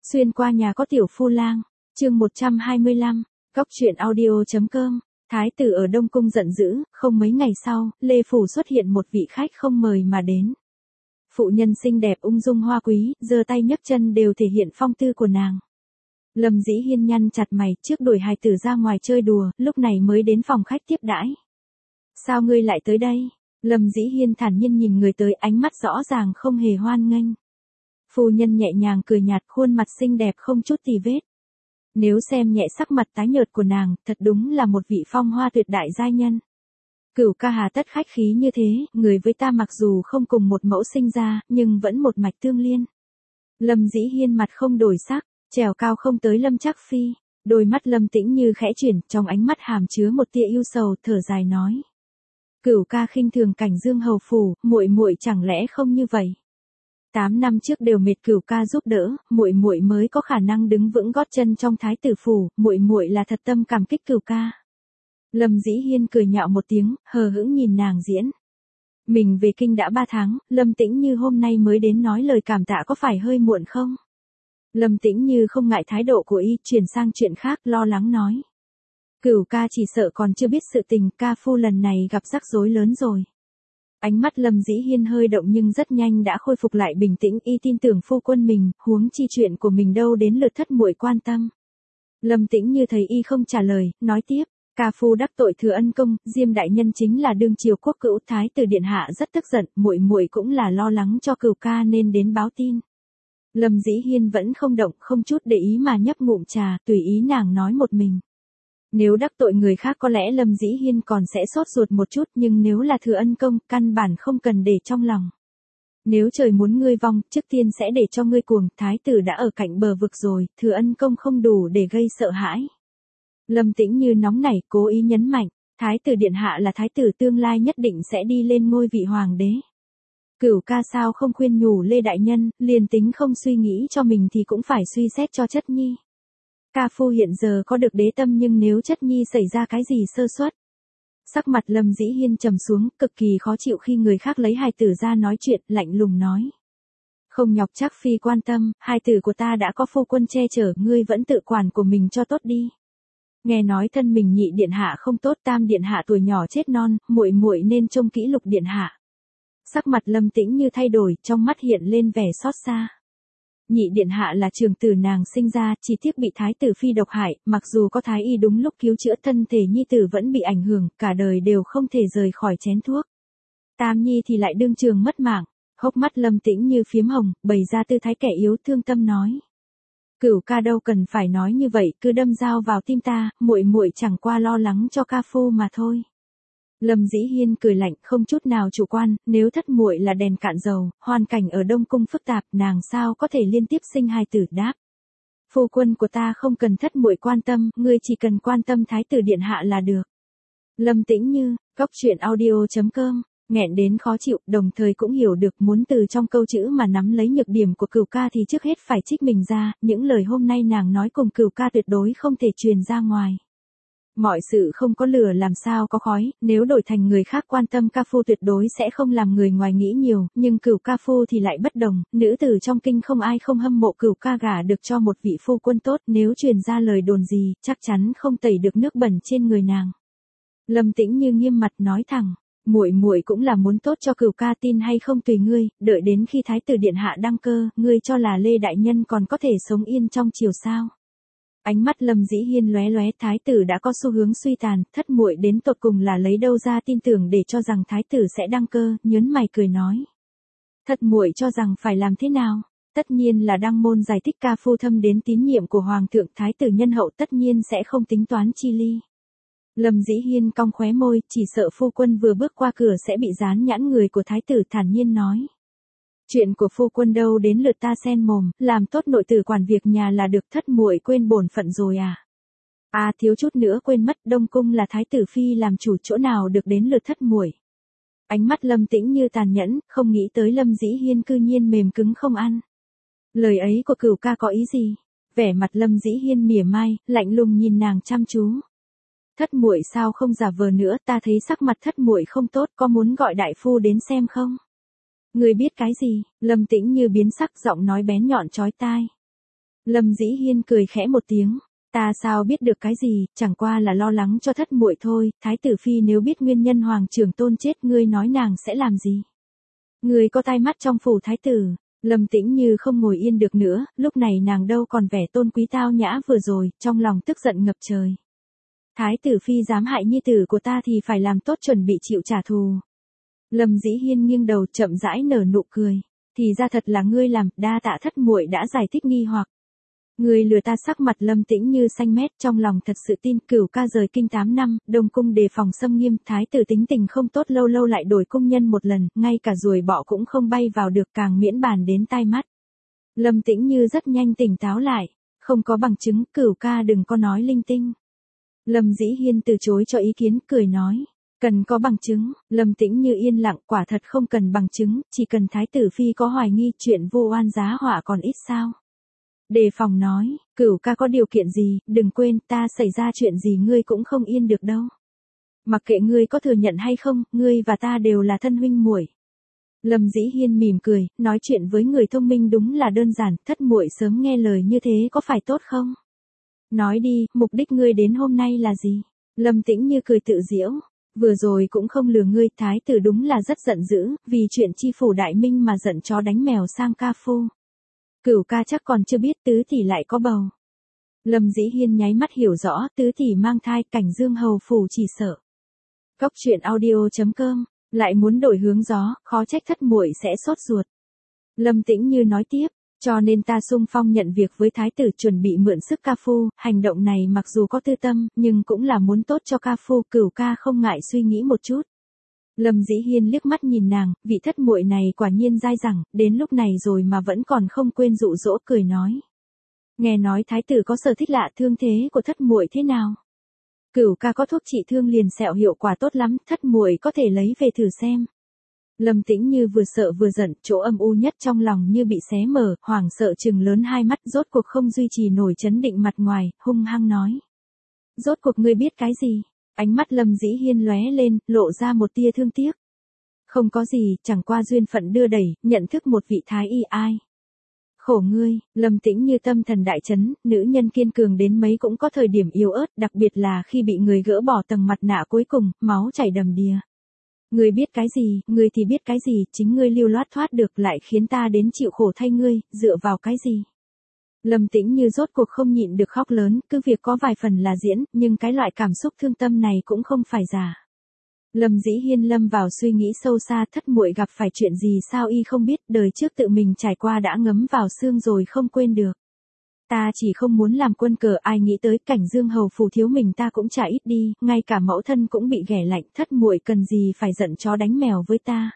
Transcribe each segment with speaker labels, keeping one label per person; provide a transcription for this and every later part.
Speaker 1: Xuyên qua nhà có tiểu phu lang, chương 125, góc truyện audio.com. Thái tử ở Đông Cung giận dữ, không mấy ngày sau, Lê Phủ xuất hiện một vị khách không mời mà đến. Phụ nhân xinh đẹp ung dung hoa quý, giơ tay nhấc chân đều thể hiện phong tư của nàng. Lâm Dĩ Hiên nhăn chặt mày, trước đuổi hài tử ra ngoài chơi đùa, lúc này mới đến phòng khách tiếp đãi. Sao ngươi lại tới đây? Lâm Dĩ Hiên thản nhiên nhìn người tới, ánh mắt rõ ràng không hề hoan nghênh. Phu nhân nhẹ nhàng cười nhạt, khuôn mặt xinh đẹp không chút tì vết. Nếu xem nhẹ sắc mặt tái nhợt của nàng, thật đúng là một vị phong hoa tuyệt đại giai nhân. Cửu ca hà tất khách khí như thế, người với ta mặc dù không cùng một mẫu sinh ra, nhưng vẫn một mạch tương liên. Lâm Dĩ Hiên mặt không đổi sắc, trèo cao không tới Lâm Trác Phi, đôi mắt Lâm Tĩnh Như khẽ chuyển, trong ánh mắt hàm chứa một tia ưu sầu, thở dài nói: Cửu ca khinh thường Cảnh Dương hầu phủ, muội muội chẳng lẽ không như vậy? 8 năm trước đều mệt Cửu ca giúp đỡ, muội muội mới có khả năng đứng vững gót chân trong thái tử phủ, muội muội là thật tâm cảm kích Cửu ca. Lâm Dĩ Hiên cười nhạo một tiếng, hờ hững nhìn nàng diễn. Mình về kinh đã 3 tháng, Lâm Tĩnh Như hôm nay mới đến nói lời cảm tạ có phải hơi muộn không? Lâm Tĩnh Như không ngại thái độ của y, chuyển sang chuyện khác, lo lắng nói: Cửu ca chỉ sợ còn chưa biết sự tình, ca phu lần này gặp rắc rối lớn rồi. Ánh mắt Lâm Dĩ Hiên hơi động nhưng rất nhanh đã khôi phục lại bình tĩnh, y tin tưởng phu quân mình, huống chi chuyện của mình đâu đến lượt thất muội quan tâm. Lâm Tĩnh Như thấy y không trả lời, nói tiếp: Ca phu đắc tội Thừa Ân công, Diêm đại nhân chính là đương triều quốc cữu, thái tử điện hạ rất tức giận, muội muội cũng là lo lắng cho Cửu ca nên đến báo tin. Lâm Dĩ Hiên vẫn không động, không chút để ý mà nhấp ngụm trà, tùy ý nàng nói một mình. Nếu đắc tội người khác có lẽ Lâm Dĩ Hiên còn sẽ sốt ruột một chút, nhưng nếu là Thừa Ân công, căn bản không cần để trong lòng. Nếu trời muốn ngươi vong, trước tiên sẽ để cho ngươi cuồng, thái tử đã ở cạnh bờ vực rồi, Thừa Ân công không đủ để gây sợ hãi. Lâm Tĩnh Như nóng nảy, cố ý nhấn mạnh, thái tử điện hạ là thái tử tương lai nhất định sẽ đi lên ngôi vị hoàng đế. Cửu ca sao không khuyên nhủ Lê đại nhân, liền tính không suy nghĩ cho mình thì cũng phải suy xét cho chất nhi. Ca phu hiện giờ có được đế tâm, nhưng nếu chất nhi xảy ra cái gì sơ suất. Sắc mặt Lâm Dĩ Hiên trầm xuống, cực kỳ khó chịu khi người khác lấy hài tử ra nói chuyện, lạnh lùng nói: Không nhọc Trác Phi quan tâm, hài tử của ta đã có phu quân che chở, ngươi vẫn tự quản của mình cho tốt đi. Nghe nói thân mình Nhị điện hạ không tốt, Tam điện hạ tuổi nhỏ chết non, muội muội nên trông kỹ Lục điện hạ. Sắc mặt Lâm Tĩnh Như thay đổi, trong mắt hiện lên vẻ xót xa. Nhị điện hạ là trường tử nàng sinh ra, chỉ tiếc bị thái tử phi độc hại, mặc dù có thái y đúng lúc cứu chữa, thân thể nhi tử vẫn bị ảnh hưởng, cả đời đều không thể rời khỏi chén thuốc. Tam nhi thì lại đương trường mất mạng. Hốc mắt Lâm Tĩnh Như phiếm hồng, bày ra tư thái kẻ yếu thương tâm nói: Cửu ca đâu cần phải nói như vậy, cứ đâm dao vào tim ta, muội muội chẳng qua lo lắng cho ca phu mà thôi. Lâm Dĩ Hiên cười lạnh, không chút nào chủ quan, nếu thất muội là đèn cạn dầu, hoàn cảnh ở Đông Cung phức tạp, nàng sao có thể liên tiếp sinh hài tử, đáp: Phu quân của ta không cần thất muội quan tâm, ngươi chỉ cần quan tâm thái tử điện hạ là được. Lâm Tĩnh Như, góc truyện audio.com, nghẹn đến khó chịu, đồng thời cũng hiểu được muốn từ trong câu chữ mà nắm lấy nhược điểm của Cửu ca thì trước hết phải trích mình ra, những lời hôm nay nàng nói cùng Cửu ca tuyệt đối không thể truyền ra ngoài. Mọi sự không có lửa làm sao có khói, nếu đổi thành người khác quan tâm ca phu tuyệt đối sẽ không làm người ngoài nghĩ nhiều, nhưng Cửu ca phu thì lại bất đồng, nữ tử trong kinh không ai không hâm mộ Cửu ca gả được cho một vị phu quân tốt, nếu truyền ra lời đồn gì, chắc chắn không tẩy được nước bẩn trên người nàng. Lâm Tĩnh Như nghiêm mặt nói thẳng: Muội muội cũng là muốn tốt cho Cửu ca, tin hay không tùy ngươi, đợi đến khi thái tử điện hạ đăng cơ, ngươi cho là Lê đại nhân còn có thể sống yên trong triều sao? Ánh mắt Lâm Dĩ Hiên lóe lóe, thái tử đã có xu hướng suy tàn, thất muội đến tột cùng là lấy đâu ra tin tưởng để cho rằng thái tử sẽ đăng cơ, nhớn mày cười nói: Thất muội cho rằng phải làm thế nào? Tất nhiên là đăng môn giải thích ca phu thâm đến tín nhiệm của hoàng thượng, thái tử nhân hậu tất nhiên sẽ không tính toán chi ly. Lâm Dĩ Hiên cong khóe môi, chỉ sợ phu quân vừa bước qua cửa sẽ bị dán nhãn người của thái tử, thản nhiên nói: Chuyện của phu quân đâu đến lượt ta xen mồm, làm tốt nội tử quản việc nhà là được, thất muội quên bổn phận rồi à? À, thiếu chút nữa quên mất, Đông Cung là thái tử phi làm chủ, chỗ nào được đến lượt thất muội. Ánh mắt Lâm Tĩnh Như tàn nhẫn, không nghĩ tới Lâm Dĩ Hiên cư nhiên mềm cứng không ăn. Lời ấy của Cửu ca có ý gì? Vẻ mặt Lâm Dĩ Hiên mỉa mai, lạnh lùng nhìn nàng chăm chú. Thất muội sao không giả vờ nữa, ta thấy sắc mặt thất muội không tốt, có muốn gọi đại phu đến xem không? Người biết cái gì? Lâm Tĩnh Như biến sắc, giọng nói bén nhọn chói tai. Lâm Dĩ Hiên cười khẽ một tiếng, ta sao biết được cái gì, chẳng qua là lo lắng cho thất muội thôi, thái tử phi nếu biết nguyên nhân hoàng trưởng tôn chết ngươi nói nàng sẽ làm gì? Ngươi có tai mắt trong phủ thái tử. Lâm Tĩnh Như không ngồi yên được nữa, lúc này nàng đâu còn vẻ tôn quý tao nhã vừa rồi, trong lòng tức giận ngập trời. Thái tử phi dám hại nhi tử của ta thì phải làm tốt chuẩn bị chịu trả thù. Lâm Dĩ Hiên nghiêng đầu chậm rãi nở nụ cười, thì ra thật là ngươi làm, đa tạ thất muội đã giải thích nghi hoặc. Người lừa ta. Sắc mặt Lâm Tĩnh Như xanh mét, trong lòng thật sự tin Cửu ca rời kinh 8 năm, Đông cung đề phòng xâm nghiêm, thái tử tính tình không tốt lâu lâu lại đổi cung nhân một lần, ngay cả ruồi bọ cũng không bay vào được càng miễn bàn đến tai mắt. Lâm Tĩnh Như rất nhanh tỉnh táo lại, không có bằng chứng, Cửu ca đừng có nói linh tinh. Lâm Dĩ Hiên từ chối cho ý kiến, cười nói, cần có bằng chứng. Lâm Tĩnh Như yên lặng, quả thật không cần bằng chứng, chỉ cần thái tử phi có hoài nghi, chuyện vô oan giá họa còn ít sao. Đề phòng nói, Cửu ca có điều kiện gì, đừng quên ta xảy ra chuyện gì ngươi cũng không yên được đâu. Mặc kệ ngươi có thừa nhận hay không, ngươi và ta đều là thân huynh muội. Lâm Dĩ Hiên mỉm cười, nói chuyện với người thông minh đúng là đơn giản, thất muội sớm nghe lời như thế có phải tốt không? Nói đi, mục đích ngươi đến hôm nay là gì? Lâm Tĩnh Như cười tự giễu, vừa rồi cũng không lừa ngươi, thái tử đúng là rất giận dữ, vì chuyện chi phủ đại minh mà giận chó đánh mèo sang ca phu. Cửu ca chắc còn chưa biết tứ tỷ lại có bầu. Lâm Dĩ Hiên nháy mắt hiểu rõ, tứ tỷ mang thai, Cảnh Dương hầu phủ chỉ sợ. Cốc truyện audio.com, lại muốn đổi hướng gió, khó trách thất muội sẽ sốt ruột. Lâm Tĩnh Như nói tiếp, cho nên ta xung phong nhận việc với thái tử, chuẩn bị mượn sức ca phu, hành động này mặc dù có tư tâm, nhưng cũng là muốn tốt cho ca phu, Cửu ca không ngại suy nghĩ một chút. Lâm Dĩ Hiên liếc mắt nhìn nàng, vị thất muội này quả nhiên dai dẳng, đến lúc này rồi mà vẫn còn không quên dụ dỗ, cười nói. Nghe nói thái tử có sở thích lạ, thương thế của thất muội thế nào? Cửu ca có thuốc trị thương liền sẹo hiệu quả tốt lắm, thất muội có thể lấy về thử xem. Lâm Tĩnh Như vừa sợ vừa giận, chỗ âm u nhất trong lòng như bị xé mở, hoảng sợ trừng lớn hai mắt, rốt cuộc không duy trì nổi chấn định mặt ngoài, hung hăng nói. Rốt cuộc ngươi biết cái gì? Ánh mắt Lâm Dĩ Hiên lóe lên, lộ ra một tia thương tiếc. Không có gì, chẳng qua duyên phận đưa đẩy, nhận thức một vị thái y ai. Khổ ngươi, Lâm Tĩnh Như tâm thần đại chấn, nữ nhân kiên cường đến mấy cũng có thời điểm yếu ớt, đặc biệt là khi bị người gỡ bỏ tầng mặt nạ cuối cùng, máu chảy đầm đìa. Ngươi biết cái gì, ngươi thì biết cái gì, chính ngươi lưu loát thoát được lại khiến ta đến chịu khổ thay ngươi, dựa vào cái gì. Lâm Tĩnh Như rốt cuộc không nhịn được khóc lớn, cứ việc có vài phần là diễn, nhưng cái loại cảm xúc thương tâm này cũng không phải giả. Lâm Dĩ Hiên lâm vào suy nghĩ sâu xa, thất muội gặp phải chuyện gì sao y không biết, đời trước tự mình trải qua đã ngấm vào xương rồi không quên được. Ta chỉ không muốn làm quân cờ, ai nghĩ tới Cảnh Dương hầu phủ thiếu mình ta cũng chả ít đi, ngay cả mẫu thân cũng bị ghẻ lạnh, thất muội cần gì phải giận chó đánh mèo với ta.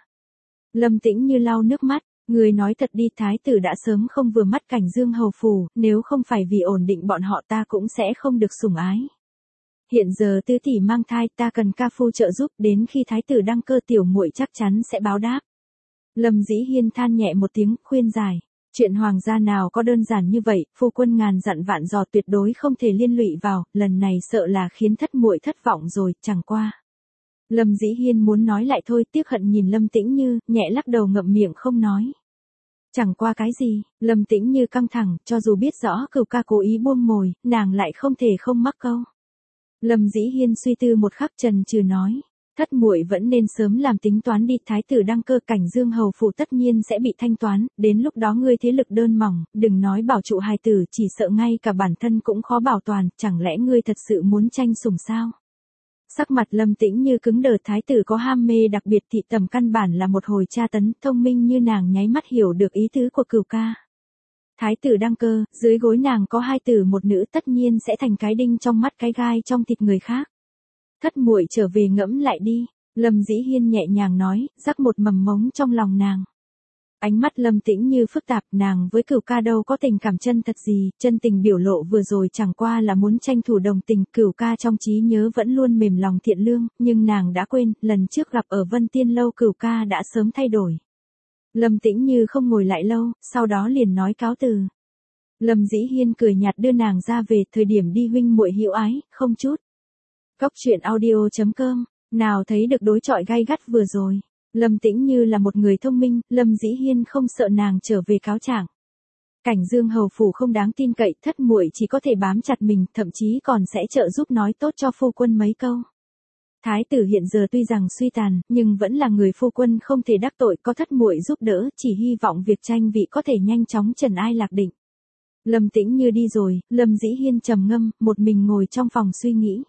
Speaker 1: Lâm Tĩnh Như lau nước mắt. Người nói thật đi, thái tử đã sớm không vừa mắt Cảnh Dương hầu phủ, nếu không phải vì ổn định bọn họ ta cũng sẽ không được sủng ái. Hiện giờ tứ tỷ mang thai, ta cần ca phu trợ giúp, đến khi thái tử đăng cơ tiểu muội chắc chắn sẽ báo đáp. Lâm Dĩ Hiên than nhẹ một tiếng, khuyên giải. Chuyện hoàng gia nào có đơn giản như vậy, phu quân ngàn dặn vạn dò tuyệt đối không thể liên lụy vào, lần này sợ là khiến thất muội thất vọng rồi, chẳng qua. Lâm Dĩ Hiên muốn nói lại thôi, tiếc hận nhìn Lâm Tĩnh Như, nhẹ lắc đầu ngậm miệng không nói. Chẳng qua cái gì, Lâm Tĩnh Như căng thẳng, cho dù biết rõ Cửu ca cố ý buông mồi, nàng lại không thể không mắc câu. Lâm Dĩ Hiên suy tư một khắc chần chừ nói, thất muội vẫn nên sớm làm tính toán đi, thái tử đăng cơ Cảnh Dương hầu phủ tất nhiên sẽ bị thanh toán, đến lúc đó ngươi thế lực đơn mỏng, đừng nói bảo trụ hài tử, chỉ sợ ngay cả bản thân cũng khó bảo toàn, chẳng lẽ ngươi thật sự muốn tranh sủng sao? Sắc mặt Lâm Tĩnh Như cứng đờ, thái tử có ham mê đặc biệt thị tầm căn bản là một hồi tra tấn, thông minh như nàng nháy mắt hiểu được ý tứ của Cửu ca. Thái tử đăng cơ, dưới gối nàng có hai tử một nữ, tất nhiên sẽ thành cái đinh trong mắt cái gai trong thịt người khác. Thất muội trở về ngẫm lại đi, Lâm Dĩ Hiên nhẹ nhàng nói, rắc một mầm mống trong lòng nàng. Ánh mắt Lâm Tĩnh Như phức tạp, nàng với Cửu ca đâu có tình cảm chân thật gì, chân tình biểu lộ vừa rồi chẳng qua là muốn tranh thủ đồng tình, Cửu ca trong trí nhớ vẫn luôn mềm lòng thiện lương, nhưng nàng đã quên, lần trước gặp ở Vân Tiên lâu Cửu ca đã sớm thay đổi. Lâm Tĩnh Như không ngồi lại lâu, sau đó liền nói cáo từ. Lâm Dĩ Hiên cười nhạt đưa nàng ra về, thời điểm đi huynh muội hữu ái, không chút. Cốc truyện audio.com, nào thấy được đối chọi gay gắt vừa rồi. Lâm Tĩnh Như là một người thông minh, Lâm Dĩ Hiên không sợ nàng trở về cáo trạng. Cảnh Dương hầu phủ không đáng tin cậy, thất muội chỉ có thể bám chặt mình, thậm chí còn sẽ trợ giúp nói tốt cho phu quân mấy câu. Thái tử hiện giờ tuy rằng suy tàn, nhưng vẫn là người phu quân không thể đắc tội, có thất muội giúp đỡ, chỉ hy vọng việc tranh vị có thể nhanh chóng trần ai lạc định. Lâm Tĩnh Như đi rồi, Lâm Dĩ Hiên trầm ngâm, một mình ngồi trong phòng suy nghĩ.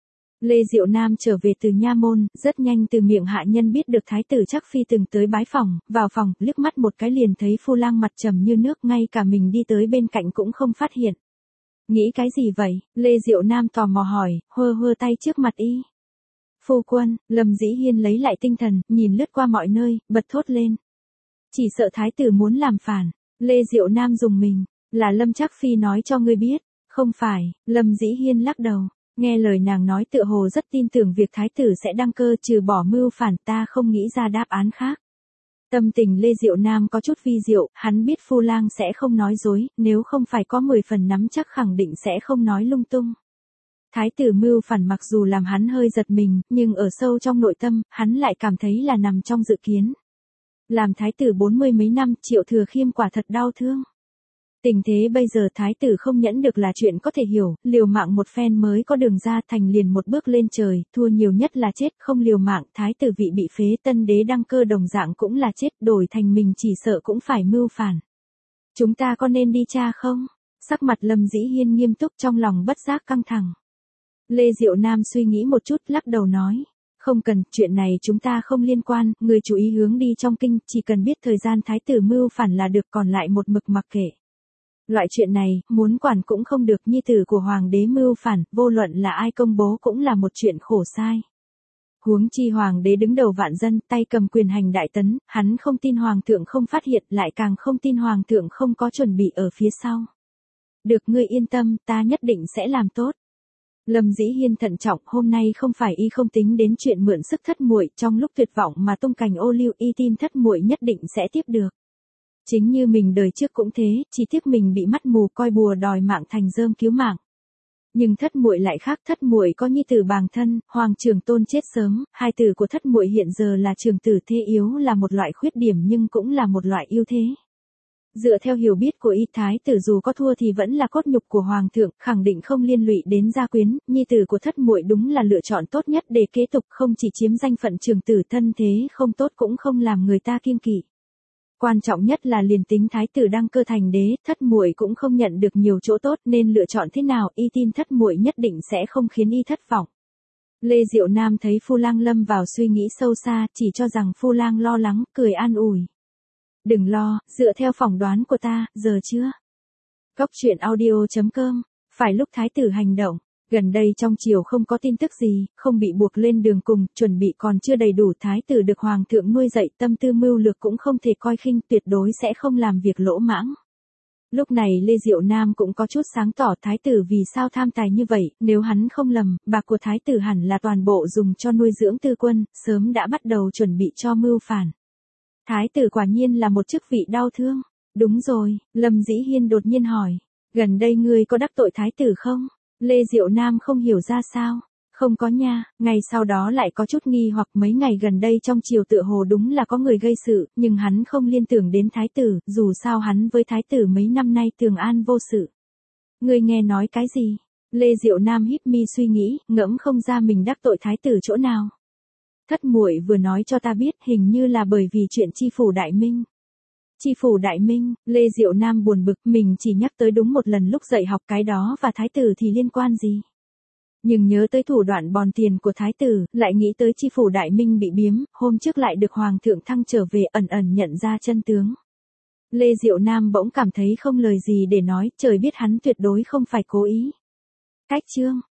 Speaker 1: Lê Diệu Nam trở về từ nha môn, rất nhanh từ miệng hạ nhân biết được thái tử Trắc Phi từng tới bái phòng, vào phòng, liếc mắt một cái liền thấy Phu Lang mặt trầm như nước, ngay cả mình đi tới bên cạnh cũng không phát hiện. Nghĩ cái gì vậy? Lê Diệu Nam tò mò hỏi, hơ hơ tay trước mặt y. Phu quân, Lâm Dĩ Hiên lấy lại tinh thần, nhìn lướt qua mọi nơi, bật thốt lên. Chỉ sợ thái tử muốn làm phản. Lê Diệu Nam dùng mình, là Lâm Trắc Phi nói cho ngươi biết. Không phải, Lâm Dĩ Hiên lắc đầu. Nghe lời nàng nói tựa hồ rất tin tưởng việc thái tử sẽ đăng cơ, trừ bỏ mưu phản ta không nghĩ ra đáp án khác. Tâm tình Lê Diệu Nam có chút vi diệu, hắn biết Phu Lang sẽ không nói dối, nếu không phải có 10 phần nắm chắc khẳng định sẽ không nói lung tung. Thái tử mưu phản mặc dù làm hắn hơi giật mình, nhưng ở sâu trong nội tâm, hắn lại cảm thấy là nằm trong dự kiến. Làm thái tử 40 mấy năm, Triệu Thừa Khiêm quả thật đau thương. Tình thế bây giờ thái tử không nhẫn được là chuyện có thể hiểu, liều mạng một phen mới có đường ra, thành liền một bước lên trời, thua nhiều nhất là chết, không liều mạng, thái tử vị bị phế, tân đế đăng cơ đồng dạng cũng là chết, đổi thành mình chỉ sợ cũng phải mưu phản. Chúng ta có nên đi tra không? Sắc mặt Lâm Dĩ Hiên nghiêm túc, trong lòng bất giác căng thẳng. Lê Diệu Nam suy nghĩ một chút, lắc đầu nói. Không cần, chuyện này chúng ta không liên quan, người chú ý hướng đi trong kinh, chỉ cần biết thời gian thái tử mưu phản là được, còn lại một mực mặc kệ. Loại chuyện này, muốn quản cũng không được, nhi tử của hoàng đế mưu phản, vô luận là ai công bố cũng là một chuyện khổ sai. Huống chi hoàng đế đứng đầu vạn dân, tay cầm quyền hành đại tấn, hắn không tin hoàng thượng không phát hiện, lại càng không tin hoàng thượng không có chuẩn bị ở phía sau. Được, ngươi yên tâm, ta nhất định sẽ làm tốt. Lâm Dĩ Hiên thận trọng, hôm nay không phải y không tính đến chuyện mượn sức thất muội, trong lúc tuyệt vọng mà tung cành ô liu, y tin thất muội nhất định sẽ tiếp được. Chính như mình đời trước cũng thế, chỉ tiếc mình bị mắt mù coi bùa đòi mạng thành rơm cứu mạng. Nhưng thất muội lại khác, thất muội có nhi tử bàng thân, Hoàng Trường Tôn chết sớm, hai tử của thất muội hiện giờ là trường tử thế yếu, là một loại khuyết điểm nhưng cũng là một loại ưu thế. Dựa theo hiểu biết của y, thái tử dù có thua thì vẫn là cốt nhục của hoàng thượng, khẳng định không liên lụy đến gia quyến, nhi tử của thất muội đúng là lựa chọn tốt nhất để kế tục, không chỉ chiếm danh phận trường tử, thân thế không tốt cũng không làm người ta kiêng kỵ. Quan trọng nhất là liền tính thái tử đăng cơ thành đế, thất muội cũng không nhận được nhiều chỗ tốt, nên lựa chọn thế nào, y tin thất muội nhất định sẽ không khiến y thất vọng. Lê Diệu Nam thấy Phu Lang lâm vào suy nghĩ sâu xa, chỉ cho rằng Phu Lang lo lắng, cười an ủi. Đừng lo, dựa theo phỏng đoán của ta, giờ chưa? Góc truyện audio.com, phải lúc thái tử hành động. Gần đây trong triều không có tin tức gì, không bị buộc lên đường cùng, chuẩn bị còn chưa đầy đủ, thái tử được hoàng thượng nuôi dạy, tâm tư mưu lược cũng không thể coi khinh, tuyệt đối sẽ không làm việc lỗ mãng. Lúc này Lê Diệu Nam cũng có chút sáng tỏ, thái tử vì sao tham tài như vậy, nếu hắn không lầm, bạc của thái tử hẳn là toàn bộ dùng cho nuôi dưỡng tư quân, sớm đã bắt đầu chuẩn bị cho mưu phản. Thái tử quả nhiên là một chức vị đau thương. Đúng rồi, Lâm Dĩ Hiên đột nhiên hỏi, gần đây ngươi có đắc tội thái tử không? Lê Diệu Nam không hiểu ra sao. Không có nha, ngày sau đó lại có chút nghi hoặc, mấy ngày gần đây trong triều tựa hồ đúng là có người gây sự, nhưng hắn không liên tưởng đến thái tử, dù sao hắn với thái tử mấy năm nay tường an vô sự. Ngươi nghe nói cái gì? Lê Diệu Nam híp mi suy nghĩ, ngẫm không ra mình đắc tội thái tử chỗ nào. Thất muội vừa nói cho ta biết, hình như là bởi vì chuyện chi phủ Đại Minh. Chi phủ Đại Minh, Lê Diệu Nam buồn bực, mình chỉ nhắc tới đúng một lần lúc dạy học, cái đó và thái tử thì liên quan gì. Nhưng nhớ tới thủ đoạn bòn tiền của thái tử, lại nghĩ tới chi phủ Đại Minh bị biếm, hôm trước lại được hoàng thượng thăng trở về, ẩn ẩn nhận ra chân tướng. Lê Diệu Nam bỗng cảm thấy không lời gì để nói, trời biết hắn tuyệt đối không phải cố ý. Cách chương.